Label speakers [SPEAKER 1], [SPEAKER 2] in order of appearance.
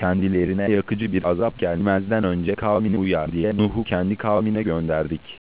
[SPEAKER 1] kendilerine yakıcı bir azap gelmezden önce kavmini uyar diye Nuh'u kendi kavmine gönderdik.